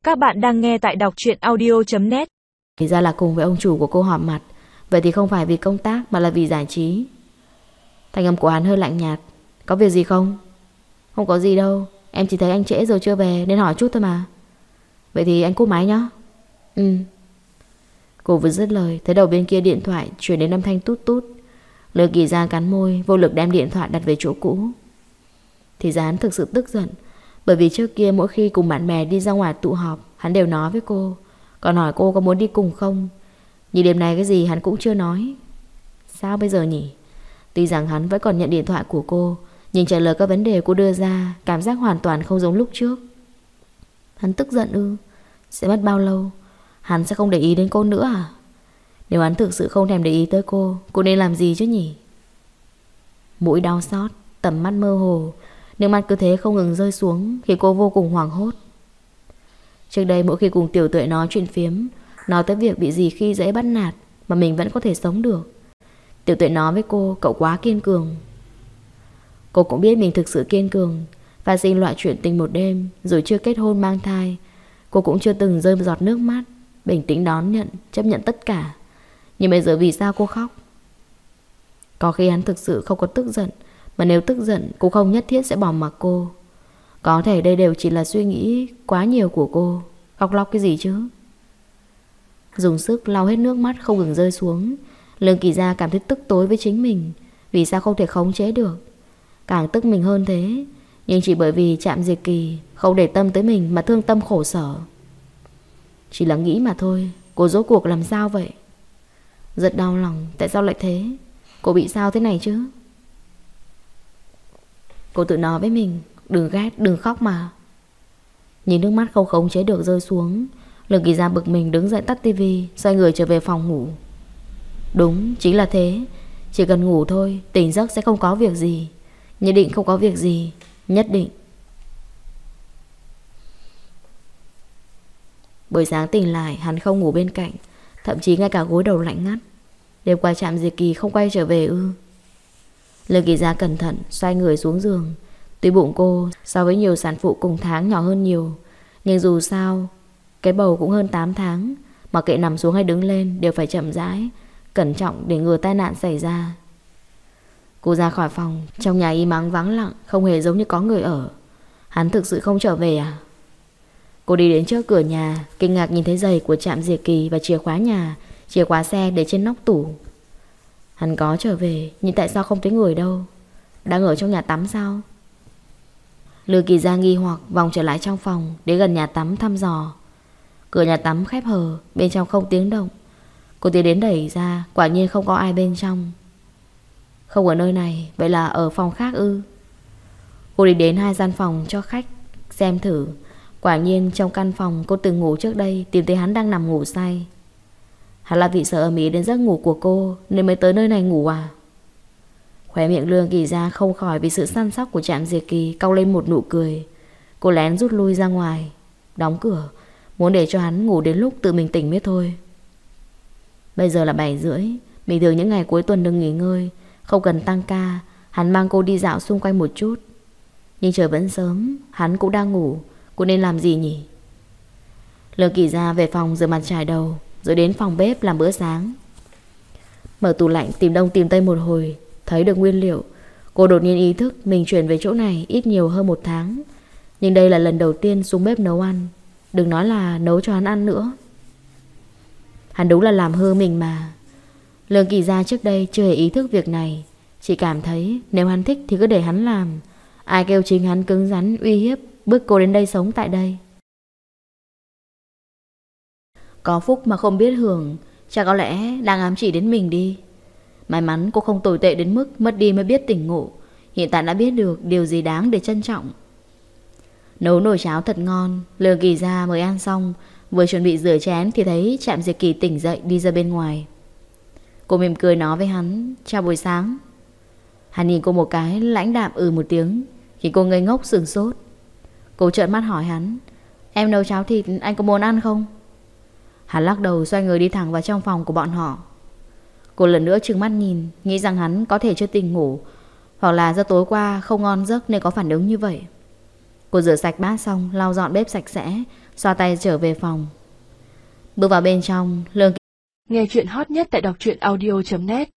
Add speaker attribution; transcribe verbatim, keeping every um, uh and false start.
Speaker 1: Các bạn đang nghe tại đọc truyện audio chấm net.
Speaker 2: Thì ra là cùng với ông chủ của cô họp mặt. Vậy thì không phải vì công tác mà là vì giải trí. Thanh âm của hắn hơi lạnh nhạt. Có việc gì không? Không có gì đâu. Em chỉ thấy anh trễ rồi chưa về nên hỏi chút thôi mà. Vậy thì anh cúp máy nhá. Ừ. Cô vừa dứt lời, thấy đầu bên kia điện thoại chuyển đến âm thanh tút tút. Lương Kỳ Gia cắn môi, vô lực đem điện thoại đặt về chỗ cũ. Thì ra hắn thực sự tức giận. Bởi vì trước kia mỗi khi cùng bạn bè đi ra ngoài tụ họp, hắn đều nói với cô, còn hỏi cô có muốn đi cùng không. Nhưng đêm nay cái gì hắn cũng chưa nói. Sao bây giờ nhỉ? Tuy rằng hắn vẫn còn nhận điện thoại của cô, nhưng trả lời các vấn đề cô đưa ra, cảm giác hoàn toàn không giống lúc trước. Hắn tức giận ư? Sẽ mất bao lâu? Hắn sẽ không để ý đến cô nữa à? Nếu hắn thực sự không thèm để ý tới cô, cô nên làm gì chứ nhỉ? Mũi đau xót, tầm mắt mơ hồ, nước mắt cứ thế không ngừng rơi xuống, khiến cô vô cùng hoảng hốt. Trước đây mỗi khi cùng Tiểu Tuệ nói chuyện phiếm, nói tới việc bị dì khi dễ bắt nạt mà mình vẫn có thể sống được, Tiểu Tuệ nói với cô cậu quá kiên cường. Cô cũng biết mình thực sự kiên cường. Và sinh loại chuyện tình một đêm, rồi chưa kết hôn mang thai, cô cũng chưa từng rơi một giọt nước mắt, bình tĩnh đón nhận, chấp nhận tất cả. Nhưng bây giờ vì sao cô khóc? Có khi hắn thực sự không có tức giận, mà nếu tức giận cô không nhất thiết sẽ bỏ mặc cô. Có thể đây đều chỉ là suy nghĩ quá nhiều của cô. Khóc lóc cái gì chứ? Dùng sức lau hết nước mắt không ngừng rơi xuống. Lương Kỳ Gia cảm thấy tức tối với chính mình. Vì sao không thể khống chế được? Càng tức mình hơn thế. Nhưng chỉ bởi vì Trạm Diệt Kỳ không để tâm tới mình mà thương tâm khổ sở. Chỉ là nghĩ mà thôi. Cô rốt cuộc làm sao vậy? Rất đau lòng. Tại sao lại thế? Cô bị sao thế này chứ? Cô tự nói với mình, đừng ghét, đừng khóc mà. Nhìn nước mắt không khống chế được rơi xuống, Lương Kỳ Gia bực mình đứng dậy tắt tivi, xoay người trở về phòng ngủ. Đúng, chính là thế. Chỉ cần ngủ thôi, tỉnh giấc sẽ không có việc gì. Nhất định không có việc gì. Nhất định. Buổi sáng tỉnh lại, hắn không ngủ bên cạnh, thậm chí ngay cả gối đầu lạnh ngắt. Đêm qua Trạm Diệt Kỳ không quay trở về ư? Lương Kỳ Gia cẩn thận xoay người xuống giường. Tuy bụng cô so với nhiều sản phụ cùng tháng nhỏ hơn nhiều, nhưng dù sao cái bầu cũng hơn tám tháng. Mặc kệ nằm xuống hay đứng lên đều phải chậm rãi, cẩn trọng để ngừa tai nạn xảy ra. Cô ra khỏi phòng, trong nhà im ắng vắng lặng, không hề giống như có người ở. Hắn thực sự không trở về à? Cô đi đến trước cửa nhà, kinh ngạc nhìn thấy giày của Trạm Diệt Kỳ và chìa khóa nhà, chìa khóa xe để trên nóc tủ. Hắn có trở về, nhưng tại sao không thấy người đâu? Đang ở trong nhà tắm sao? Lương Kỳ Gia nghi hoặc vòng trở lại trong phòng, đến gần nhà tắm thăm dò. Cửa nhà tắm khép hờ, bên trong không tiếng động. Cô tiến đến đẩy ra, quả nhiên không có ai bên trong. Không ở nơi này, vậy là ở phòng khác ư? Cô đi đến hai gian phòng cho khách xem thử. Quả nhiên trong căn phòng cô từng ngủ trước đây, tìm thấy hắn đang nằm ngủ say. Hắn là vì sợ ầm ĩ đến giấc ngủ của cô nên mới tới nơi này ngủ à? Khóe miệng Lương Kỳ Gia không khỏi vì sự săn sóc của Trạm Diệt Kỳ cong lên một nụ cười. Cô lén rút lui ra ngoài, đóng cửa, muốn để cho hắn ngủ đến lúc tự mình tỉnh mới thôi. Bây giờ là bảy rưỡi. Bình thường những ngày cuối tuần đừng nghỉ ngơi, không cần tăng ca, hắn mang cô đi dạo xung quanh một chút. Nhưng trời vẫn sớm, hắn cũng đang ngủ. Cô nên làm gì nhỉ? Lương Kỳ Gia về phòng rửa mặt chải đầu, rồi đến phòng bếp làm bữa sáng. Mở tủ lạnh tìm đông tìm tây một hồi, thấy được nguyên liệu. Cô đột nhiên ý thức mình chuyển về chỗ này ít nhiều hơn một tháng. Nhưng đây là lần đầu tiên xuống bếp nấu ăn, đừng nói là nấu cho hắn ăn nữa. Hắn đúng là làm hư mình mà. Lương Kỳ Gia trước đây chưa hề ý thức việc này, chỉ cảm thấy nếu hắn thích thì cứ để hắn làm. Ai kêu chính hắn cứng rắn uy hiếp bức cô đến đây sống tại đây. Có phúc mà không biết hưởng, chắc có lẽ đang ám chỉ đến mình đi. May mắn cô không tồi tệ đến mức mất đi mới biết tỉnh ngộ. Hiện tại đã biết được điều gì đáng để trân trọng. Nấu nồi cháo thật ngon. Lương Kỳ Gia mới ăn xong, vừa chuẩn bị rửa chén thì thấy Trạm Diệt Kỳ tỉnh dậy đi ra bên ngoài. Cô mỉm cười nói với hắn, chào buổi sáng. Hắn nhìn cô một cái, lãnh đạm ừ một tiếng, khiến cô ngây ngốc sửng sốt. Cô trợn mắt hỏi hắn, em nấu cháo thịt, anh có muốn ăn không? Hắn lắc đầu xoay người đi thẳng vào trong phòng của bọn họ. Cô lần nữa trừng mắt nhìn, nghĩ rằng hắn có thể chưa tỉnh ngủ, hoặc là do tối qua không ngon giấc nên có phản ứng như vậy. Cô rửa sạch bát xong, lau dọn bếp sạch sẽ, xoa tay trở về phòng. Bước vào bên trong, Lương
Speaker 1: Nghe chuyện hot nhất tại đọc truyện audio chấm net.